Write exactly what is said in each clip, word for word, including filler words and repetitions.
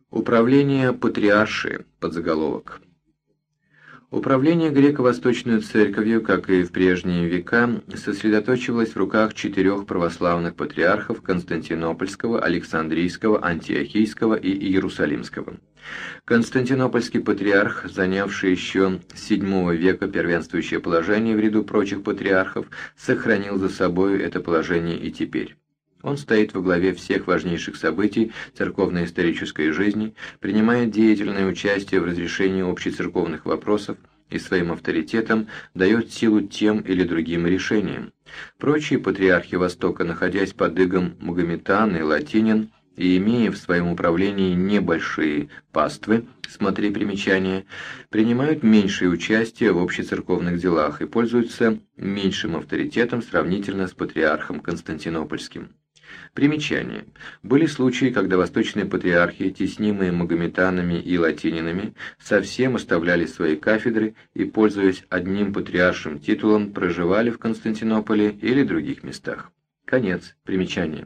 Управление патриарши, подзаголовок. Управление греко-восточной церковью, как и в прежние века, сосредоточивалось в руках четырех православных патриархов Константинопольского, Александрийского, Антиохийского и Иерусалимского. Константинопольский патриарх, занявший еще с седьмого века первенствующее положение в ряду прочих патриархов, сохранил за собой это положение и теперь. Он стоит во главе всех важнейших событий церковно-исторической жизни, принимает деятельное участие в разрешении общецерковных вопросов и своим авторитетом дает силу тем или другим решениям. Прочие патриархи Востока, находясь под игом магометан и латинин, и имея в своем управлении небольшие паствы, смотри примечание, принимают меньшее участие в общецерковных делах и пользуются меньшим авторитетом сравнительно с патриархом Константинопольским. Примечание. Были случаи, когда восточные патриархи, теснимые магометанами и латининами, совсем оставляли свои кафедры и, пользуясь одним патриаршим титулом, проживали в Константинополе или других местах. Конец примечания.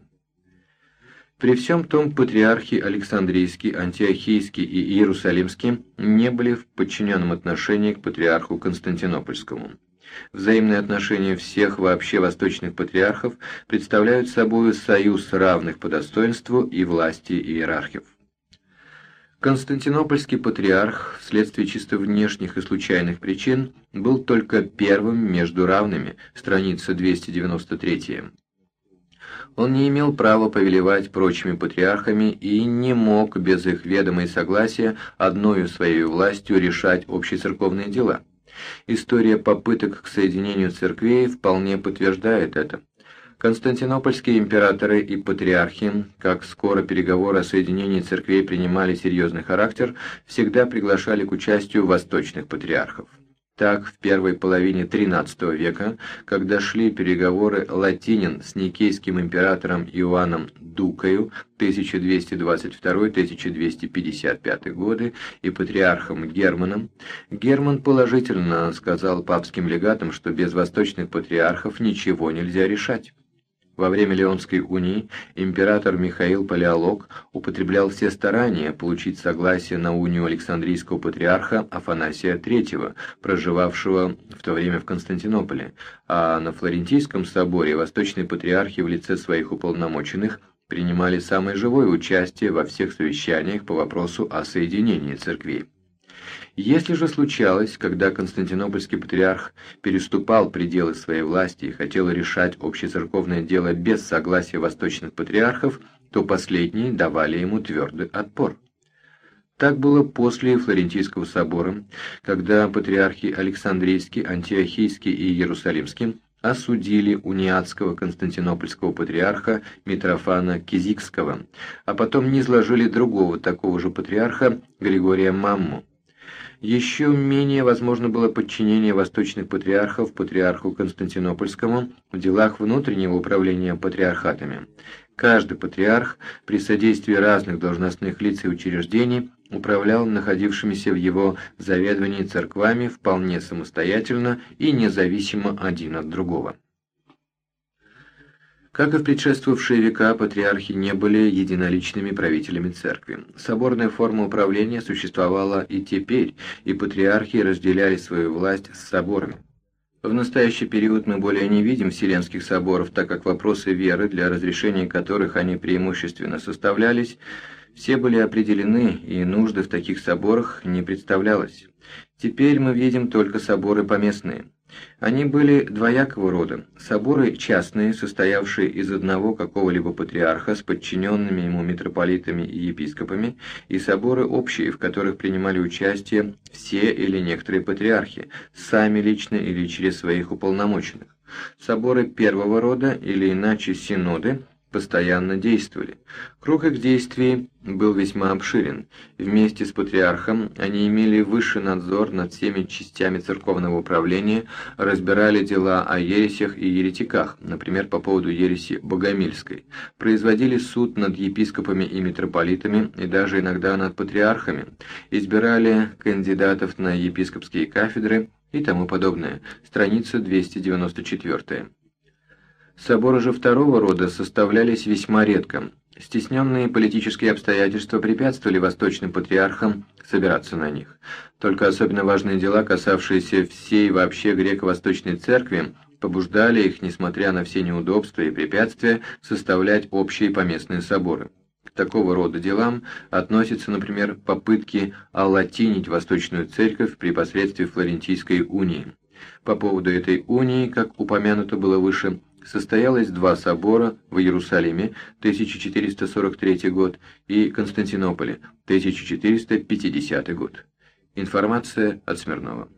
При всем том патриархи Александрийский, Антиохийский и Иерусалимский не были в подчиненном отношении к патриарху Константинопольскому. Взаимные отношения всех вообще восточных патриархов представляют собой союз равных по достоинству и власти иерархов. Константинопольский патриарх, вследствие чисто внешних и случайных причин, был только первым между равными, страница двести девяносто три. Он не имел права повелевать прочими патриархами и не мог без их ведома и согласия одною своей властью решать общецерковные дела. История попыток к соединению церквей вполне подтверждает это. Константинопольские императоры и патриархи, как скоро переговоры о соединении церквей принимали серьезный характер, всегда приглашали к участию восточных патриархов. Так, в первой половине тринадцатого века, когда шли переговоры латинин с никейским императором Иоанном Дукою тысяча двести двадцать второй — тысяча двести пятьдесят пятый годы и патриархом Германом, Герман положительно сказал папским легатам, что без восточных патриархов ничего нельзя решать. Во время Леонской унии император Михаил Палеолог употреблял все старания получить согласие на унию Александрийского патриарха Афанасия третьего, проживавшего в то время в Константинополе, а на Флорентийском соборе восточные патриархи в лице своих уполномоченных принимали самое живое участие во всех совещаниях по вопросу о соединении церквей. Если же случалось, когда Константинопольский патриарх переступал пределы своей власти и хотел решать общецерковное дело без согласия восточных патриархов, то последние давали ему твердый отпор. Так было после Флорентийского собора, когда патриархи Александрийский, Антиохийский и Иерусалимский осудили униатского константинопольского патриарха Митрофана Кизикского, а потом низложили другого такого же патриарха Григория Мамму. Еще менее возможно было подчинение восточных патриархов патриарху Константинопольскому в делах внутреннего управления патриархатами. Каждый патриарх при содействии разных должностных лиц и учреждений управлял находившимися в его заведовании церквами вполне самостоятельно и независимо один от другого. Как и в предшествовавшие века, патриархи не были единоличными правителями церкви. Соборная форма управления существовала и теперь, и патриархи разделяли свою власть с соборами. В настоящий период мы более не видим вселенских соборов, так как вопросы веры, для разрешения которых они преимущественно составлялись, все были определены, и нужды в таких соборах не представлялось. Теперь мы видим только соборы поместные. Они были двоякого рода: соборы частные, состоявшие из одного какого-либо патриарха с подчиненными ему митрополитами и епископами, и соборы общие, в которых принимали участие все или некоторые патриархи, сами лично или через своих уполномоченных. Соборы первого рода, или иначе синоды, постоянно действовали. Круг их действий был весьма обширен. Вместе с патриархом они имели высший надзор над всеми частями церковного управления, разбирали дела о ересях и еретиках, например, по поводу ереси Богомильской, производили суд над епископами и митрополитами и даже иногда над патриархами, избирали кандидатов на епископские кафедры и тому подобное. Страница двести девяносто четыре. Соборы же второго рода составлялись весьма редко. Стесненные политические обстоятельства препятствовали восточным патриархам собираться на них. Только особенно важные дела, касавшиеся всей вообще греко-восточной церкви, побуждали их, несмотря на все неудобства и препятствия, составлять общие поместные соборы. К такого рода делам относятся, например, попытки олатинить Восточную Церковь при посредстве Флорентийской унии. По поводу этой унии, как упомянуто было выше, состоялось два собора в Иерусалиме, тысяча четыреста сорок третий год, и Константинополе, тысяча четыреста пятидесятый год. Информация от Смирнова.